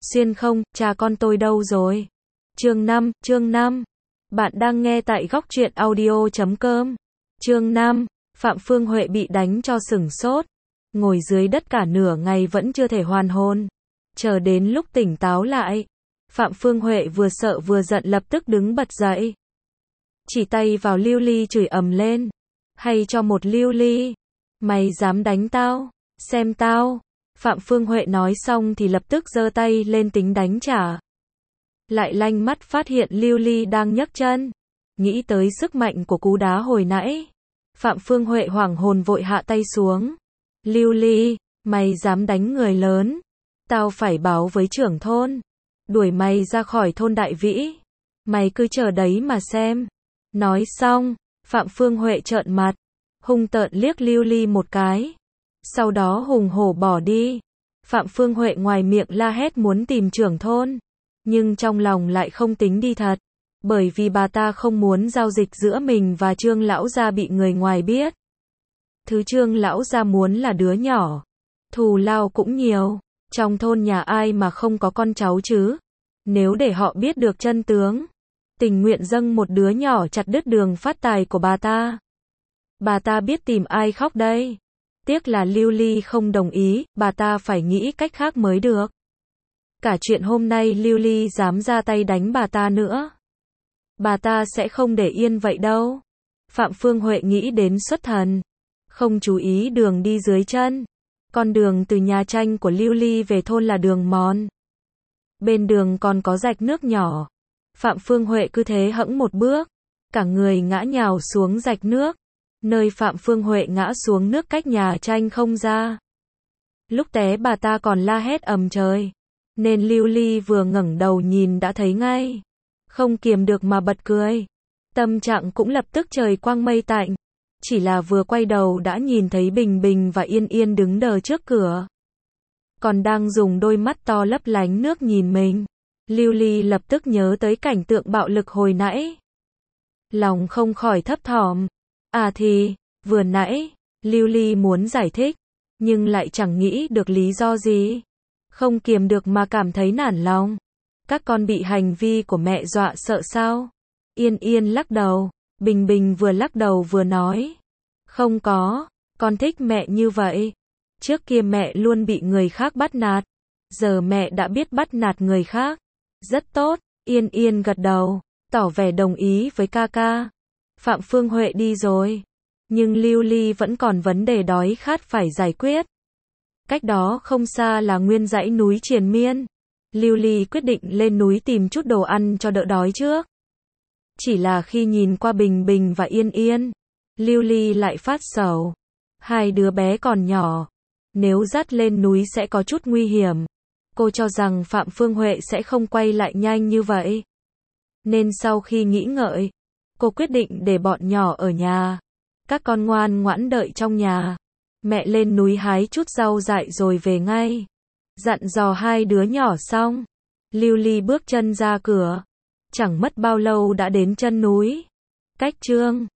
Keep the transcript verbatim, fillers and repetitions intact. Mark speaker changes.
Speaker 1: Xuyên không, cha con tôi đâu rồi? Chương năm, chương năm. Bạn đang nghe tại góc truyện audio chấm com. Chương năm, Phạm Phương Huệ bị đánh cho sửng sốt. Ngồi dưới đất cả nửa ngày vẫn chưa thể hoàn hồn. Chờ đến lúc tỉnh táo lại, Phạm Phương Huệ vừa sợ vừa giận lập tức đứng bật dậy. Chỉ tay vào Lưu Ly chửi ầm lên. Hay cho một Lưu Ly. Mày dám đánh tao? Xem tao. Phạm Phương Huệ nói xong thì lập tức giơ tay lên tính đánh trả. Lại lanh mắt phát hiện Lưu Ly đang nhấc chân. Nghĩ tới sức mạnh của cú đá hồi nãy. Phạm Phương Huệ hoảng hồn vội hạ tay xuống. Lưu Ly, mày dám đánh người lớn. Tao phải báo với trưởng thôn. Đuổi mày ra khỏi thôn Đại Vĩ. Mày cứ chờ đấy mà xem. Nói xong, Phạm Phương Huệ trợn mặt. Hung tợn liếc Lưu Ly một cái. Sau đó hùng hổ bỏ đi. Phạm Phương Huệ ngoài miệng la hét muốn tìm trưởng thôn. Nhưng trong lòng lại không tính đi thật. Bởi vì bà ta không muốn giao dịch giữa mình và Trương lão gia bị người ngoài biết. Thứ Trương lão gia muốn là đứa nhỏ. Thù lao cũng nhiều. Trong thôn nhà ai mà không có con cháu chứ. Nếu để họ biết được chân tướng, tình nguyện dâng một đứa nhỏ chặt đứt đường phát tài của bà ta. Bà ta biết tìm ai khóc đây. Tiếc là Lưu Ly không đồng ý, bà ta phải nghĩ cách khác mới được. Cả chuyện hôm nay Lưu Ly dám ra tay đánh bà ta nữa. Bà ta sẽ không để yên vậy đâu. Phạm Phương Huệ nghĩ đến xuất thần. Không chú ý đường đi dưới chân. Con đường từ nhà tranh của Lưu Ly về thôn là đường mòn. Bên đường còn có rạch nước nhỏ. Phạm Phương Huệ cứ thế hẫng một bước. Cả người ngã nhào xuống rạch nước. Nơi Phạm Phương Huệ ngã xuống nước cách nhà tranh không ra. Lúc té bà ta còn la hét ầm trời. Nên Lưu Ly vừa ngẩng đầu nhìn đã thấy ngay. Không kiềm được mà bật cười. Tâm trạng cũng lập tức trời quang mây tạnh. Chỉ là vừa quay đầu đã nhìn thấy Bình Bình và Yên Yên đứng đờ trước cửa. Còn đang dùng đôi mắt to lấp lánh nước nhìn mình. Lưu Ly lập tức nhớ tới cảnh tượng bạo lực hồi nãy. Lòng không khỏi thấp thỏm. À thì, vừa nãy, Lưu Ly muốn giải thích, nhưng lại chẳng nghĩ được lý do gì. Không kiềm được mà cảm thấy nản lòng. Các con bị hành vi của mẹ dọa sợ sao? Yên Yên lắc đầu, Bình Bình vừa lắc đầu vừa nói. Không có, con thích mẹ như vậy. Trước kia mẹ luôn bị người khác bắt nạt. Giờ mẹ đã biết bắt nạt người khác. Rất tốt, Yên Yên gật đầu, tỏ vẻ đồng ý với ca ca. Phạm Phương Huệ đi rồi. Nhưng Lưu Ly vẫn còn vấn đề đói khát phải giải quyết. Cách đó không xa là nguyên dãy núi triền miên. Lưu Ly quyết định lên núi tìm chút đồ ăn cho đỡ đói trước. Chỉ là khi nhìn qua Bình Bình và Yên Yên, Lưu Ly lại phát sầu. Hai đứa bé còn nhỏ. Nếu dắt lên núi sẽ có chút nguy hiểm. Cô cho rằng Phạm Phương Huệ sẽ không quay lại nhanh như vậy. Nên sau khi nghĩ ngợi, cô quyết định để bọn nhỏ ở nhà. Các con ngoan ngoãn đợi trong nhà. Mẹ lên núi hái chút rau dại rồi về ngay. Dặn dò hai đứa nhỏ xong, Lưu Ly bước chân ra cửa. Chẳng mất bao lâu đã đến chân núi. Cách Trương